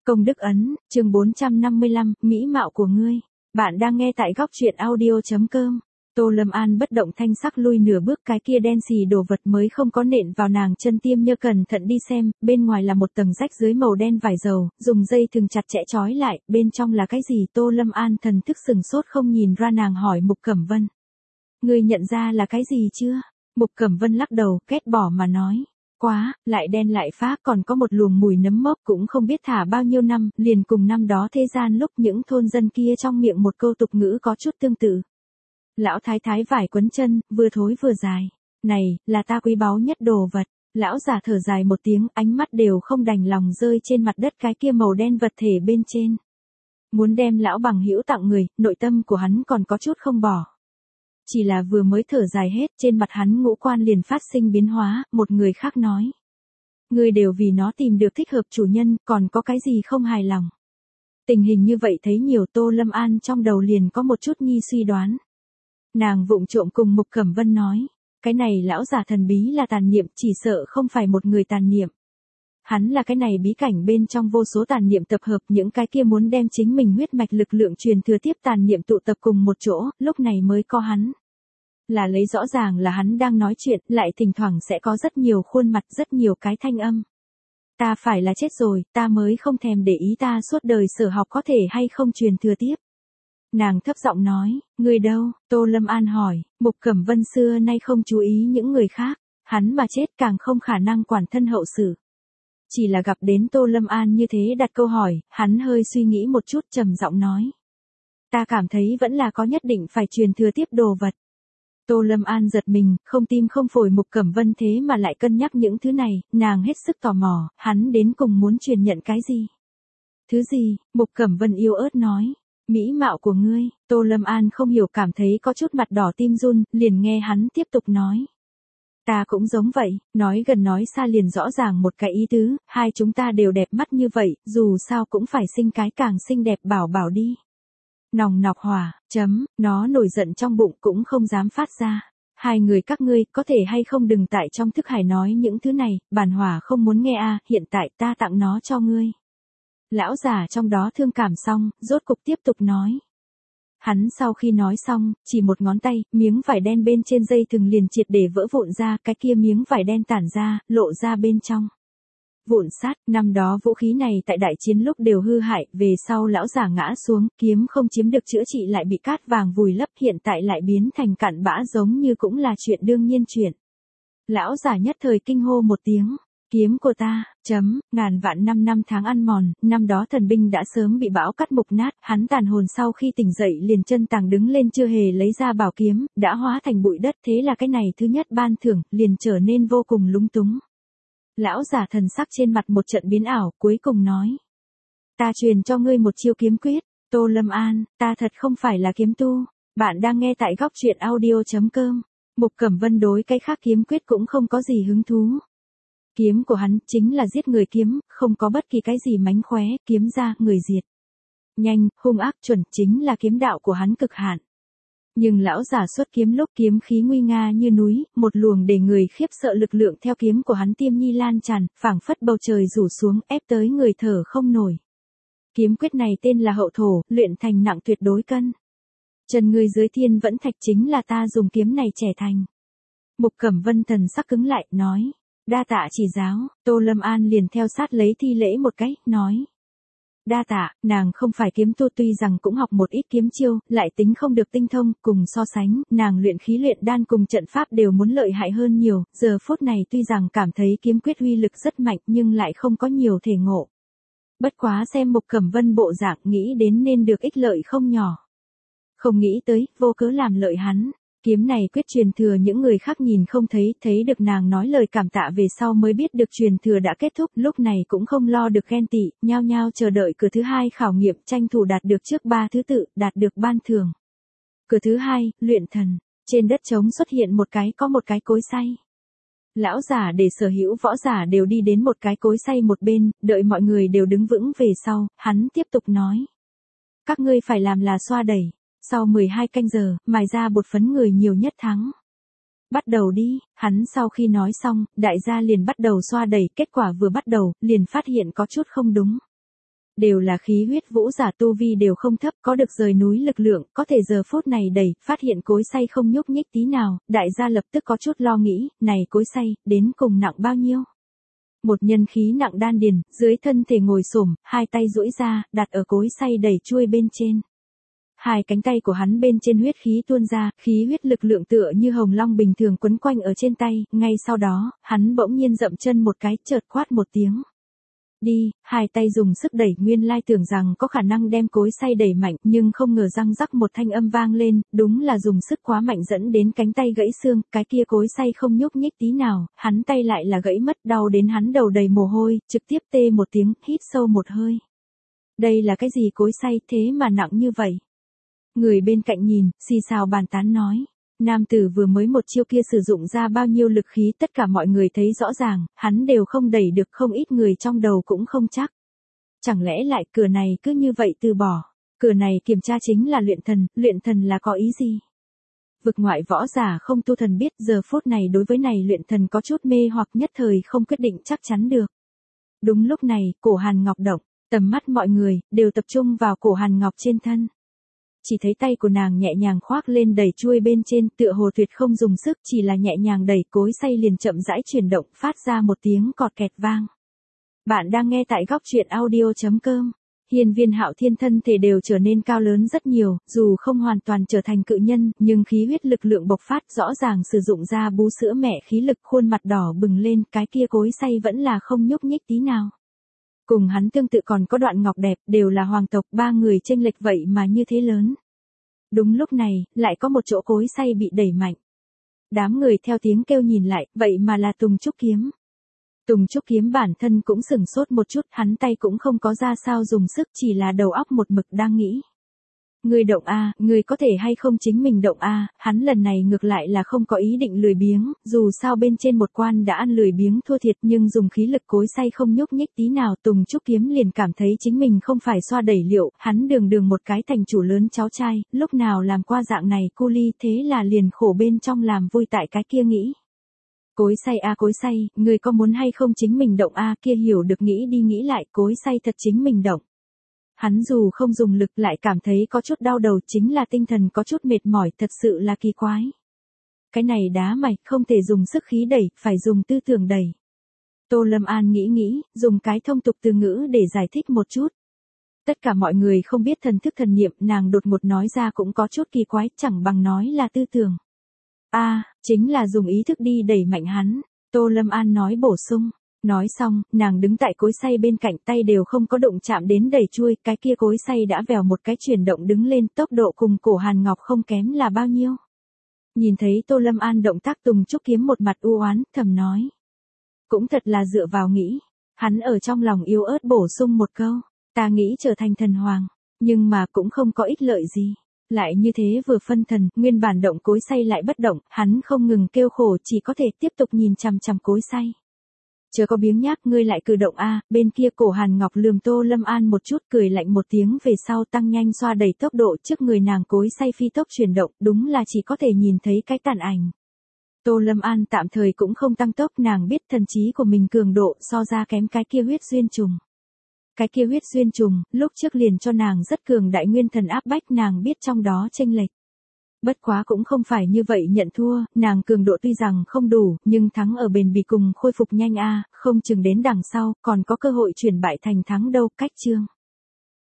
Công đức ấn, chương 455, mỹ mạo của ngươi. Bạn đang nghe tại góc truyện audio.com. Tô Lâm An bất động thanh sắc lui nửa bước, cái kia đen xì đồ vật mới không có nện vào nàng chân tiêm nhơ, cẩn thận đi xem, bên ngoài là một tầng rách dưới màu đen vải dầu, dùng dây thừng chặt chẽ trói lại, bên trong là cái gì? Tô Lâm An thần thức sừng sốt không nhìn ra, nàng hỏi Mục Cẩm Vân. Ngươi nhận ra là cái gì chưa? Mục Cẩm Vân lắc đầu, ghét bỏ mà nói. Quá, lại đen lại phá, còn có một luồng mùi nấm mốc, cũng không biết thả bao nhiêu năm, liền cùng năm đó thế gian lúc những thôn dân kia trong miệng một câu tục ngữ có chút tương tự. Lão thái thái vải quấn chân, vừa thối vừa dài. Này, là ta quý báu nhất đồ vật. Lão già thở dài một tiếng, ánh mắt đều không đành lòng rơi trên mặt đất cái kia màu đen vật thể bên trên. Muốn đem lão bằng hữu tặng người, nội tâm của hắn còn có chút không bỏ. Chỉ là vừa mới thở dài hết, trên mặt hắn ngũ quan liền phát sinh biến hóa, một người khác nói. Ngươi đều vì nó tìm được thích hợp chủ nhân, còn có cái gì không hài lòng. Tình hình như vậy thấy nhiều, Tô Lâm An trong đầu liền có một chút nghi suy đoán. Nàng vụng trộm cùng Mục Cẩm Vân nói, cái này lão già thần bí là tàn niệm, chỉ sợ không phải một người tàn niệm. Hắn là cái này bí cảnh bên trong vô số tàn niệm tập hợp, những cái kia muốn đem chính mình huyết mạch lực lượng truyền thừa tiếp tàn niệm tụ tập cùng một chỗ, lúc này mới có hắn. Là lấy rõ ràng là hắn đang nói chuyện, lại thỉnh thoảng sẽ có rất nhiều khuôn mặt, rất nhiều cái thanh âm. Ta phải là chết rồi, ta mới không thèm để ý ta suốt đời sở học có thể hay không truyền thừa tiếp. Nàng thấp giọng nói, người đâu? Tô Lâm An hỏi. Mục Cẩm Vân xưa nay không chú ý những người khác, hắn mà chết càng không khả năng quản thân hậu sự. Chỉ là gặp đến Tô Lâm An như thế đặt câu hỏi, hắn hơi suy nghĩ một chút, trầm giọng nói. Ta cảm thấy vẫn là có nhất định phải truyền thừa tiếp đồ vật. Tô Lâm An giật mình, không tim không phổi, Mục Cẩm Vân thế mà lại cân nhắc những thứ này, nàng hết sức tò mò, hắn đến cùng muốn truyền nhận cái gì? Thứ gì? Mục Cẩm Vân yếu ớt nói. Mỹ mạo của ngươi. Tô Lâm An không hiểu, cảm thấy có chút mặt đỏ tim run, liền nghe hắn tiếp tục nói. Ta cũng giống vậy, nói gần nói xa liền rõ ràng một cái ý tứ, hai chúng ta đều đẹp mắt như vậy, dù sao cũng phải sinh cái càng xinh đẹp bảo bảo đi. Nòng nọc hỏa, nó nổi giận trong bụng cũng không dám phát ra. Hai người các ngươi có thể hay không đừng tại trong thức hải nói những thứ này, bản hỏa không muốn nghe a, hiện tại ta tặng nó cho ngươi. Lão già trong đó thương cảm xong, rốt cục tiếp tục nói. Hắn sau khi nói xong, chỉ một ngón tay, miếng vải đen bên trên dây thừng liền triệt để vỡ vụn ra, cái kia miếng vải đen tản ra, lộ ra bên trong. Vụn sát, năm đó vũ khí này tại đại chiến lúc đều hư hại, về sau lão già ngã xuống, kiếm không chiếm được chữa trị lại bị cát vàng vùi lấp, hiện tại lại biến thành cặn bã, giống như cũng là chuyện đương nhiên chuyện. Lão già nhất thời kinh hô một tiếng. Kiếm của ta, ngàn vạn năm tháng ăn mòn, năm đó thần binh đã sớm bị bão cắt mục nát, hắn tàn hồn sau khi tỉnh dậy liền chân tàng đứng lên, chưa hề lấy ra bảo kiếm, đã hóa thành bụi đất, thế là cái này thứ nhất ban thưởng, liền trở nên vô cùng lúng túng. Lão giả thần sắc trên mặt một trận biến ảo, cuối cùng nói. Ta truyền cho ngươi một chiêu kiếm quyết. Tô Lâm An, ta thật không phải là kiếm tu. Bạn đang nghe tại góc truyện audio.com. Mục Cẩm Vân đối cái khác kiếm quyết cũng không có gì hứng thú. Kiếm của hắn chính là giết người kiếm, không có bất kỳ cái gì mánh khóe, kiếm ra, người diệt. Nhanh, hung ác, chuẩn, chính là kiếm đạo của hắn cực hạn. Nhưng lão giả xuất kiếm lúc kiếm khí nguy nga như núi, một luồng để người khiếp sợ lực lượng theo kiếm của hắn tiêm nhi lan tràn, phảng phất bầu trời rủ xuống, ép tới người thở không nổi. Kiếm quyết này tên là hậu thổ, luyện thành nặng tuyệt đối cân. Trần người dưới thiên vẫn thạch, chính là ta dùng kiếm này trẻ thành. Mục Cẩm Vân thần sắc cứng lại, nói. Đa tạ chỉ giáo. Tô Lâm An liền theo sát lấy thi lễ một cái, nói. Đa tạ, nàng không phải kiếm tu, tuy rằng cũng học một ít kiếm chiêu, lại tính không được tinh thông, cùng so sánh, nàng luyện khí luyện đan cùng trận pháp đều muốn lợi hại hơn nhiều, giờ phút này tuy rằng cảm thấy kiếm quyết uy lực rất mạnh nhưng lại không có nhiều thể ngộ. Bất quá xem Mục Cẩm Vân bộ dạng, nghĩ đến nên được ích lợi không nhỏ. Không nghĩ tới, vô cớ làm lợi hắn. Kiếm này quyết truyền thừa những người khác nhìn không thấy, thấy được nàng nói lời cảm tạ về sau mới biết được truyền thừa đã kết thúc, lúc này cũng không lo được ghen tị, nhao nhao chờ đợi cửa thứ hai khảo nghiệm, tranh thủ đạt được trước 3 thứ tự, đạt được ban thưởng. Cửa thứ hai, luyện thần, trên đất trống xuất hiện có một cái cối xay. Lão giả để sở hữu võ giả đều đi đến một cái cối xay một bên, đợi mọi người đều đứng vững về sau, hắn tiếp tục nói. Các ngươi phải làm là xoa đẩy. Sau 12 canh giờ, mài ra bột phấn người nhiều nhất thắng. Bắt đầu đi, hắn sau khi nói xong, đại gia liền bắt đầu xoa đẩy, kết quả vừa bắt đầu, liền phát hiện có chút không đúng. Đều là khí huyết vũ giả tu vi đều không thấp, có được rời núi lực lượng, có thể giờ phút này đẩy, phát hiện cối xay không nhúc nhích tí nào, đại gia lập tức có chút lo nghĩ, này cối xay, đến cùng nặng bao nhiêu? Một nhân khí nặng đan điền, dưới thân thể ngồi xổm, hai tay duỗi ra, đặt ở cối xay đẩy chuôi bên trên. Hai cánh tay của hắn bên trên huyết khí tuôn ra, khí huyết lực lượng tựa như hồng long bình thường quấn quanh ở trên tay, ngay sau đó, hắn bỗng nhiên dậm chân một cái, chợt quát một tiếng. Đi, hai tay dùng sức đẩy, nguyên lai tưởng rằng có khả năng đem cối xay đẩy mạnh, nhưng không ngờ răng rắc một thanh âm vang lên, đúng là dùng sức quá mạnh dẫn đến cánh tay gãy xương, cái kia cối xay không nhúc nhích tí nào, hắn tay lại là gãy mất, đau đến hắn đầu đầy mồ hôi, trực tiếp tê một tiếng, hít sâu một hơi. Đây là cái gì cối xay thế mà nặng như vậy? Người bên cạnh nhìn, xì xào bàn tán nói. Nam tử vừa mới một chiêu kia sử dụng ra bao nhiêu lực khí, tất cả mọi người thấy rõ ràng, hắn đều không đẩy được, không ít người trong đầu cũng không chắc. Chẳng lẽ lại cửa này cứ như vậy từ bỏ? Cửa này kiểm tra chính là luyện thần là có ý gì? Vực ngoại võ giả không tu thần biết, giờ phút này đối với này luyện thần có chút mê hoặc, nhất thời không quyết định chắc chắn được. Đúng lúc này, cổ Hàn Ngọc động, tầm mắt mọi người đều tập trung vào cổ Hàn Ngọc trên thân. Chỉ thấy tay của nàng nhẹ nhàng khoác lên đẩy chuôi bên trên, tựa hồ tuyệt không dùng sức, chỉ là nhẹ nhàng đẩy, cối xay liền chậm rãi chuyển động, phát ra một tiếng cọt kẹt vang. Bạn đang nghe tại góc truyện audio.com. Hiên Viên Hạo Thiên thân thể đều trở nên cao lớn rất nhiều, dù không hoàn toàn trở thành cự nhân, nhưng khí huyết lực lượng bộc phát, rõ ràng sử dụng ra bú sữa mẹ khí lực, khuôn mặt đỏ bừng lên, cái kia cối xay vẫn là không nhúc nhích tí nào. Cùng hắn tương tự còn có Đoạn Ngọc Đẹp, đều là hoàng tộc, ba người chênh lệch vậy mà như thế lớn. Đúng lúc này, lại có một chỗ cối xay bị đẩy mạnh. Đám người theo tiếng kêu nhìn lại, vậy mà là Tùng Trúc Kiếm. Tùng Trúc Kiếm bản thân cũng sửng sốt một chút, hắn tay cũng không có ra sao dùng sức, chỉ là đầu óc một mực đang nghĩ. Người động a, người có thể hay không chính mình động a, hắn lần này ngược lại là không có ý định lười biếng, dù sao bên trên một quan đã ăn lười biếng thua thiệt, nhưng dùng khí lực cối xay không nhúc nhích tí nào, Tùng Trúc Kiếm liền cảm thấy chính mình không phải xoa đẩy liệu, hắn đường một cái thành chủ lớn cháu trai, lúc nào làm qua dạng này cu ly, thế là liền khổ bên trong làm vui tại cái kia nghĩ. Cối xay a cối xay, người có muốn hay không chính mình động a, kia hiểu được nghĩ đi nghĩ lại, cối xay thật chính mình động. Hắn dù không dùng lực lại cảm thấy có chút đau đầu, chính là tinh thần có chút mệt mỏi, thật sự là kỳ quái. Cái này đá mày, không thể dùng sức khí đẩy, phải dùng tư tưởng đẩy. Tô Lâm An nghĩ, dùng cái thông tục từ ngữ để giải thích một chút. Tất cả mọi người không biết thần thức thần niệm, nàng đột ngột nói ra cũng có chút kỳ quái, chẳng bằng nói là tư tưởng. Chính là dùng ý thức đi đẩy mạnh hắn, Tô Lâm An nói bổ sung. Nói xong, nàng đứng tại cối xay bên cạnh, tay đều không có đụng chạm đến đẩy chuôi, cái kia cối xay đã vèo một cái chuyển động đứng lên, tốc độ cùng cổ Hàn Ngọc không kém là bao nhiêu. Nhìn thấy Tô Lâm An động tác, Tùng Trúc Kiếm một mặt u oán, thầm nói. Cũng thật là dựa vào nghĩ. Hắn ở trong lòng yếu ớt bổ sung một câu, ta nghĩ trở thành thần hoàng, nhưng mà cũng không có ích lợi gì. Lại như thế vừa phân thần, nguyên bản động cối xay lại bất động, hắn không ngừng kêu khổ, chỉ có thể tiếp tục nhìn chằm chằm cối xay. Chớ có biếng nhác, ngươi lại cử động a, bên kia cổ Hàn Ngọc lườm Tô Lâm An một chút, cười lạnh một tiếng, về sau tăng nhanh xoa đẩy tốc độ, trước người nàng cối xay phi tốc chuyển động, đúng là chỉ có thể nhìn thấy cái tàn ảnh. Tô Lâm An tạm thời cũng không tăng tốc, nàng biết thần trí của mình cường độ so ra kém cái kia huyết duyên trùng. Cái kia huyết duyên trùng, lúc trước liền cho nàng rất cường đại nguyên thần áp bách, nàng biết trong đó chênh lệch. Bất quá cũng không phải như vậy nhận thua, nàng cường độ tuy rằng không đủ, nhưng thắng ở bền bỉ cùng khôi phục nhanh a, không chừng đến đằng sau, còn có cơ hội chuyển bại thành thắng đâu, cách chương.